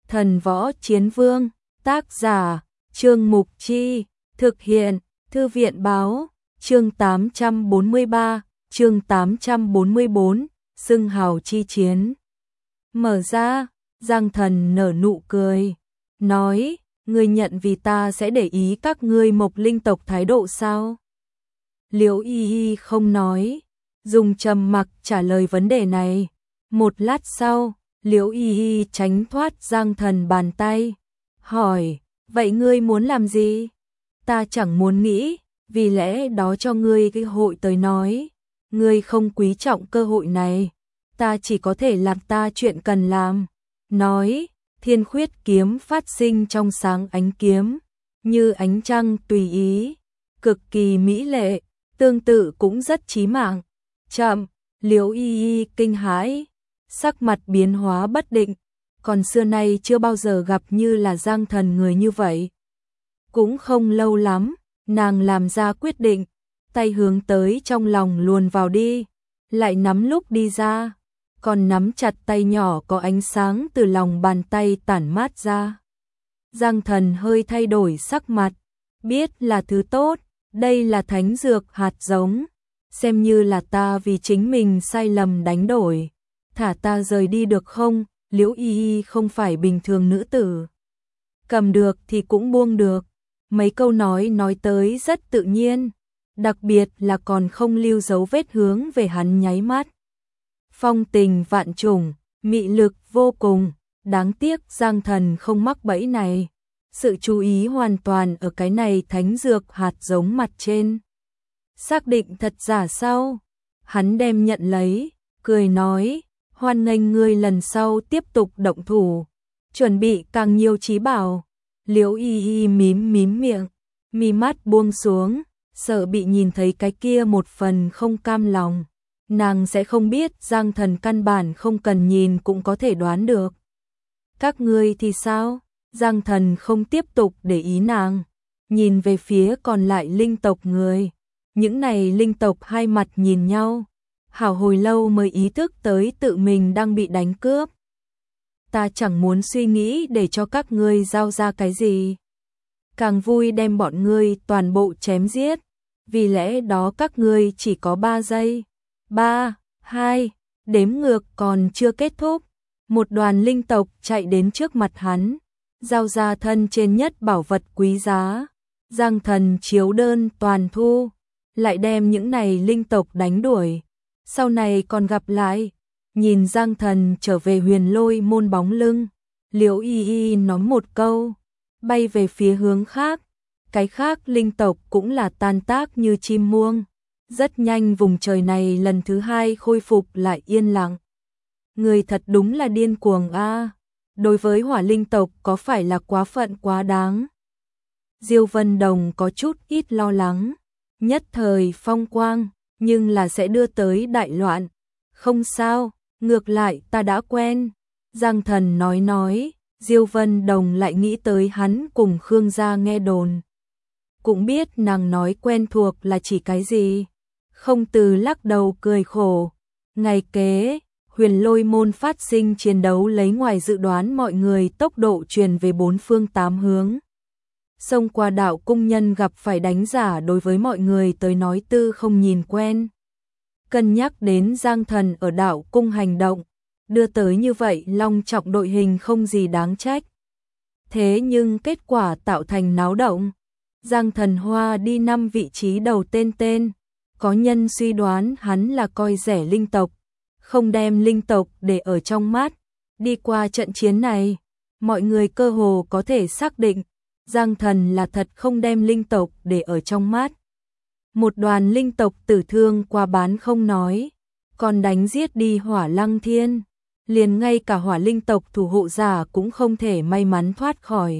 Thần Võ Chiến Vương, tác giả, Trương Mục Chi, thực hiện, Thư viện Báo, chương 843, chương 844, xưng hào chi chiến. Mở ra, Giang Thần nở nụ cười, nói, ngươi nhận vì ta sẽ để ý các ngươi Mộc Linh tộc thái độ sao? Liễu Y Y không nói, dùng trầm mặc trả lời vấn đề này. Một lát sau, Liễu Y Y tránh thoát Giang Thần bàn tay, hỏi, vậy ngươi muốn làm gì? Ta chẳng muốn nghĩ, vì lẽ đó cho ngươi cái hội tới nói, ngươi không quý trọng cơ hội này, ta chỉ có thể làm ta chuyện cần làm. Nói, Thiên Khuyết kiếm phát sinh trong sáng ánh kiếm, như ánh trăng tùy ý, cực kỳ mỹ lệ, tương tự cũng rất chí mạng. Chậm, Liễu Y Y kinh hãi, sắc mặt biến hóa bất định, còn xưa nay chưa bao giờ gặp như là Giang Thần người như vậy. Cũng không lâu lắm, nàng làm ra quyết định, tay hướng tới trong lòng luồn vào đi, lại nắm lúc đi ra, còn nắm chặt tay nhỏ có ánh sáng từ lòng bàn tay tản mát ra. Giang Thần hơi thay đổi sắc mặt, biết là thứ tốt, đây là thánh dược hạt giống, xem như là ta vì chính mình sai lầm đánh đổi, thả ta rời đi được không? Liễu Y Y không phải bình thường nữ tử, cầm được thì cũng buông được, mấy câu nói tới rất tự nhiên, đặc biệt là còn không lưu dấu vết hướng về hắn nháy mắt. Phong tình vạn trùng, mị lực vô cùng, đáng tiếc Giang Thần không mắc bẫy này, sự chú ý hoàn toàn ở cái này thánh dược hạt giống mặt trên. Xác định thật giả sao? Hắn đem nhận lấy, cười nói, hoan nghênh ngươi lần sau tiếp tục động thủ, chuẩn bị càng nhiều trí bảo. Liễu Y Y mím miệng, mi mắt buông xuống, sợ bị nhìn thấy cái kia một phần không cam lòng. Nàng sẽ không biết Giang Thần căn bản không cần nhìn cũng có thể đoán được. Các ngươi thì sao? Giang Thần không tiếp tục để ý nàng, nhìn về phía còn lại linh tộc người. Những này linh tộc hai mặt nhìn nhau, hảo hồi lâu mới ý thức tới tự mình đang bị đánh cướp. Ta chẳng muốn suy nghĩ để cho các ngươi giao ra cái gì, càng vui đem bọn ngươi toàn bộ chém giết, vì lẽ đó các ngươi chỉ có 3 giây. 3, 2, đếm ngược còn chưa kết thúc, một đoàn linh tộc chạy đến trước mặt hắn, giao ra thân trên nhất bảo vật quý giá. Giang Thần chiếu đơn toàn thu, lại đem những này linh tộc đánh đuổi, sau này còn gặp lại. Nhìn Giang Thần trở về Huyền Lôi môn bóng lưng, Liễu Y Y nói một câu, bay về phía hướng khác, cái khác linh tộc cũng là tan tác như chim muông. Rất nhanh vùng trời này lần thứ hai khôi phục lại yên lặng. Người thật đúng là điên cuồng a. Đối với hỏa linh tộc có phải là quá phận quá đáng? Diêu Vân Đồng có chút ít lo lắng, nhất thời phong quang, nhưng là sẽ đưa tới đại loạn. Không sao, ngược lại ta đã quen. Giang Thần nói, Diêu Vân Đồng lại nghĩ tới hắn cùng Khương gia nghe đồn. Cũng biết nàng nói quen thuộc là chỉ cái gì. Không từ lắc đầu cười khổ. Ngày kế, Huyền Lôi môn phát sinh chiến đấu lấy ngoài dự đoán mọi người tốc độ truyền về 4 phương 8 hướng. Xông qua đạo cung nhân gặp phải đánh giả đối với mọi người tới nói tư không nhìn quen. Cân nhắc đến Giang Thần ở đạo cung hành động, đưa tới như vậy long trọng đội hình không gì đáng trách. Thế nhưng kết quả tạo thành náo động. Giang Thần Hoa đi 5 vị trí đầu tên. Có nhân suy đoán hắn là coi rẻ linh tộc, không đem linh tộc để ở trong mắt. Đi qua trận chiến này, mọi người cơ hồ có thể xác định, Giang Thần là thật không đem linh tộc để ở trong mắt. Một đoàn linh tộc tử thương qua bán không nói, còn đánh giết đi Hỏa Lăng Thiên, liền ngay cả hỏa linh tộc thủ hộ giả cũng không thể may mắn thoát khỏi.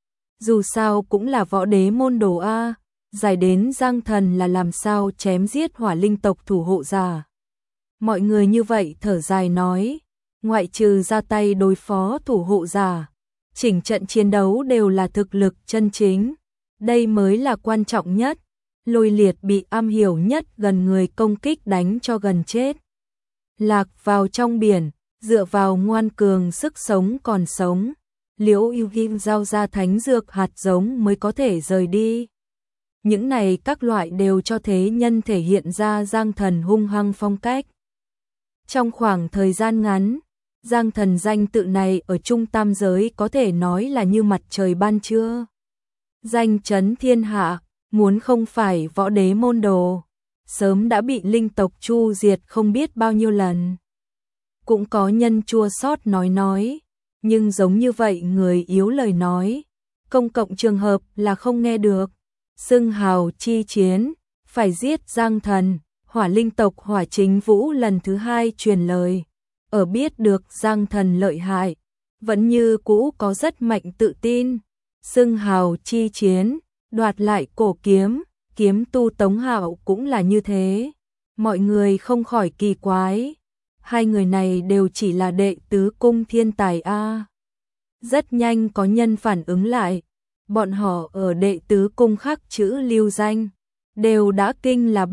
Dù sao cũng là võ đế môn đồ a. Giải đến Giang Thần là làm sao chém giết hỏa linh tộc thủ hộ giả. Mọi người như vậy thở dài nói, ngoại trừ ra tay đối phó thủ hộ giả, chỉnh trận chiến đấu đều là thực lực chân chính. Đây mới là quan trọng nhất. Lôi Liệt bị am hiểu nhất gần người công kích đánh cho gần chết. Lạc vào trong biển, dựa vào ngoan cường sức sống còn sống. Liễu Yêu Kim giao ra thánh dược hạt giống mới có thể rời đi. Những này các loại đều cho thế nhân thể hiện ra Giang Thần hung hăng phong cách. Trong khoảng thời gian ngắn, Giang Thần danh tự này ở trung tam giới có thể nói là như mặt trời ban trưa. Danh chấn thiên hạ, muốn không phải võ đế môn đồ, sớm đã bị linh tộc chu diệt không biết bao nhiêu lần. Cũng có nhân chua xót nói, nhưng giống như vậy người yếu lời nói, công cộng trường hợp là không nghe được. Xưng hào chi chiến, phải giết Giang Thần, Hỏa linh tộc Hỏa Chính Vũ lần thứ hai truyền lời. Ở biết được Giang Thần lợi hại, vẫn như cũ có rất mạnh tự tin. Xưng hào chi chiến, đoạt lại cổ kiếm, kiếm tu Tống Hạo cũng là như thế. Mọi người không khỏi kỳ quái. Hai người này đều chỉ là đệ tứ cung thiên tài a. Rất nhanh có nhân phản ứng lại. Bọn họ ở đệ tứ cung khắc chữ lưu danh, đều đã kinh là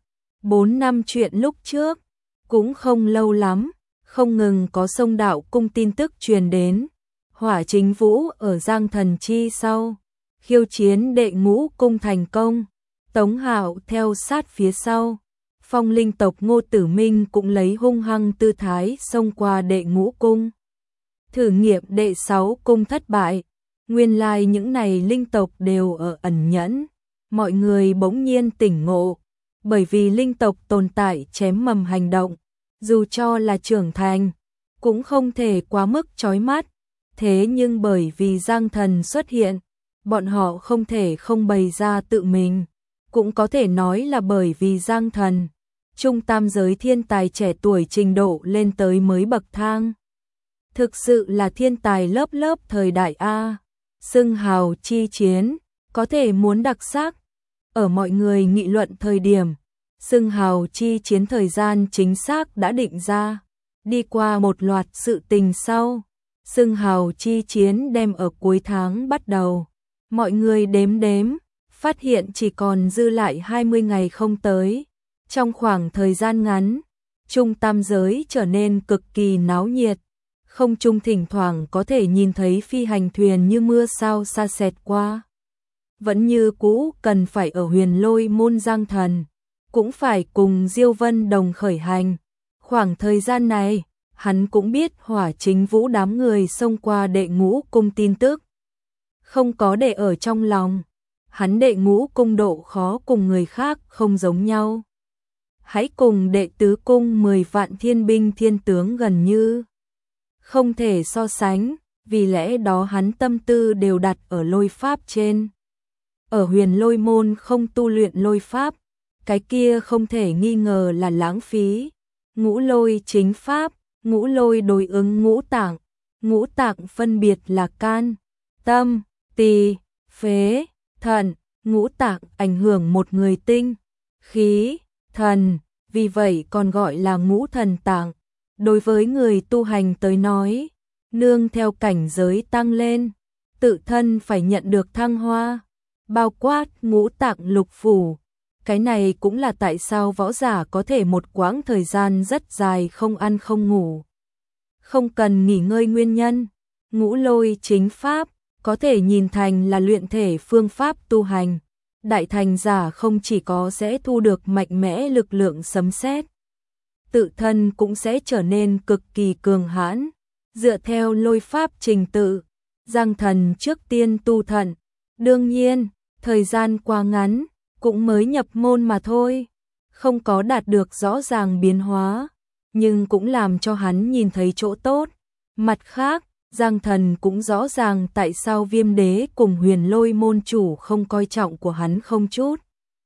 3-4 năm chuyện lúc trước, cũng không lâu lắm, không ngừng có Sông Đạo cung tin tức truyền đến. Hỏa Chính Vũ ở Giang Thần chi sau, khiêu chiến đệ ngũ cung thành công, Tống Hạo theo sát phía sau. Phong linh tộc Ngô Tử Minh cũng lấy hung hăng tư thái xông qua đệ ngũ cung. Thử nghiệm đệ 6 cung thất bại. Nguyên lai những này linh tộc đều ở ẩn nhẫn, mọi người bỗng nhiên tỉnh ngộ, bởi vì linh tộc tồn tại chém mầm hành động, dù cho là trưởng thành, cũng không thể quá mức chói mắt, thế nhưng bởi vì Giang Thần xuất hiện, bọn họ không thể không bày ra tự mình, cũng có thể nói là bởi vì Giang Thần, trung tam giới thiên tài trẻ tuổi trình độ lên tới mới bậc thang. Thực sự là thiên tài lớp lớp thời đại A. Xưng hào chi chiến, có thể muốn đặc sắc. Ở mọi người nghị luận thời điểm, xưng hào chi chiến thời gian chính xác đã định ra. Đi qua một loạt sự tình sau, xưng hào chi chiến đem ở cuối tháng bắt đầu. Mọi người đếm, phát hiện chỉ còn dư lại 20 ngày không tới. Trong khoảng thời gian ngắn, trung tam giới trở nên cực kỳ náo nhiệt. Không trung thỉnh thoảng có thể nhìn thấy phi hành thuyền như mưa sao xa xẹt qua. Vẫn như cũ cần phải ở Huyền Lôi môn Giang Thần, cũng phải cùng Diêu Vân đồng khởi hành. Khoảng thời gian này, hắn cũng biết Hỏa Chính Vũ đám người xông qua đệ ngũ cung tin tức. Không có để ở trong lòng, hắn đệ ngũ cung độ khó cùng người khác không giống nhau. Hãy cùng đệ tứ cung 10 vạn thiên binh thiên tướng gần như không thể so sánh, vì lẽ đó hắn tâm tư đều đặt ở lôi pháp trên. Ở Huyền Lôi môn không tu luyện lôi pháp, cái kia không thể nghi ngờ là lãng phí. Ngũ lôi chính pháp, ngũ lôi đối ứng ngũ tạng phân biệt là can, tâm, tỳ, phế, thận, ngũ tạng ảnh hưởng một người tinh, khí, thần, vì vậy còn gọi là ngũ thần tạng. Đối với người tu hành tới nói, nương theo cảnh giới tăng lên, tự thân phải nhận được thăng hoa, bao quát ngũ tạng lục phủ. Cái này cũng là tại sao võ giả có thể một quãng thời gian rất dài không ăn không ngủ, không cần nghỉ ngơi nguyên nhân. Ngũ lôi chính pháp có thể nhìn thành là luyện thể phương pháp tu hành. Đại thành giả không chỉ có sẽ thu được mạnh mẽ lực lượng sấm sét, tự thân cũng sẽ trở nên cực kỳ cường hãn. Dựa theo lôi pháp trình tự, Giang Thần trước tiên tu thận. Đương nhiên, thời gian quá ngắn, cũng mới nhập môn mà thôi, không có đạt được rõ ràng biến hóa, nhưng cũng làm cho hắn nhìn thấy chỗ tốt. Mặt khác, Giang Thần cũng rõ ràng tại sao Viêm Đế cùng Huyền Lôi môn chủ không coi trọng của hắn không chút.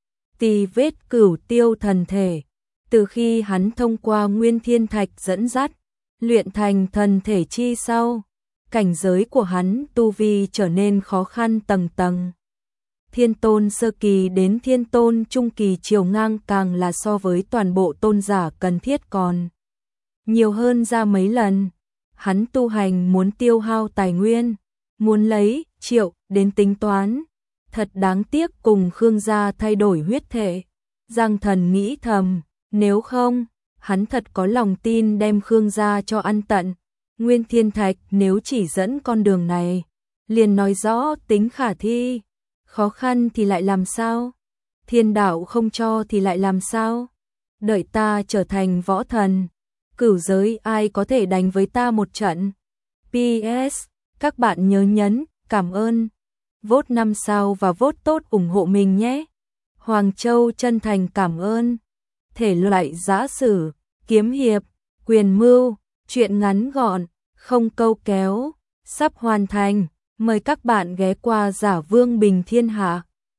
Tì vết cửu tiêu thần thể, từ khi hắn thông qua Nguyên Thiên Thạch dẫn dắt, luyện thành thần thể chi sau, cảnh giới của hắn tu vi trở nên khó khăn tầng tầng. Thiên tôn sơ kỳ đến thiên tôn trung kỳ chiều ngang càng là so với toàn bộ tôn giả cần thiết còn nhiều hơn ra mấy lần. Hắn tu hành muốn tiêu hao tài nguyên, muốn lấy triệu đến tính toán. Thật đáng tiếc cùng Khương gia thay đổi huyết thể. Giang Thần nghĩ thầm, nếu không, hắn thật có lòng tin đem Khương gia cho ăn tận. Nguyên Thiên Thạch nếu chỉ dẫn con đường này, liền nói rõ tính khả thi, khó khăn thì lại làm sao? Thiên đạo không cho thì lại làm sao? Đợi ta trở thành võ thần, cửu giới ai có thể đánh với ta một trận? PS, các bạn nhớ nhấn cảm ơn, vote 5 sao và vote tốt ủng hộ mình nhé. Hoàng Châu chân thành cảm ơn. Thể loại giã sử, kiếm hiệp, quyền mưu, truyện ngắn gọn, không câu kéo, sắp hoàn thành. Mời các bạn ghé qua Giả Vương Bình Thiên Hạ.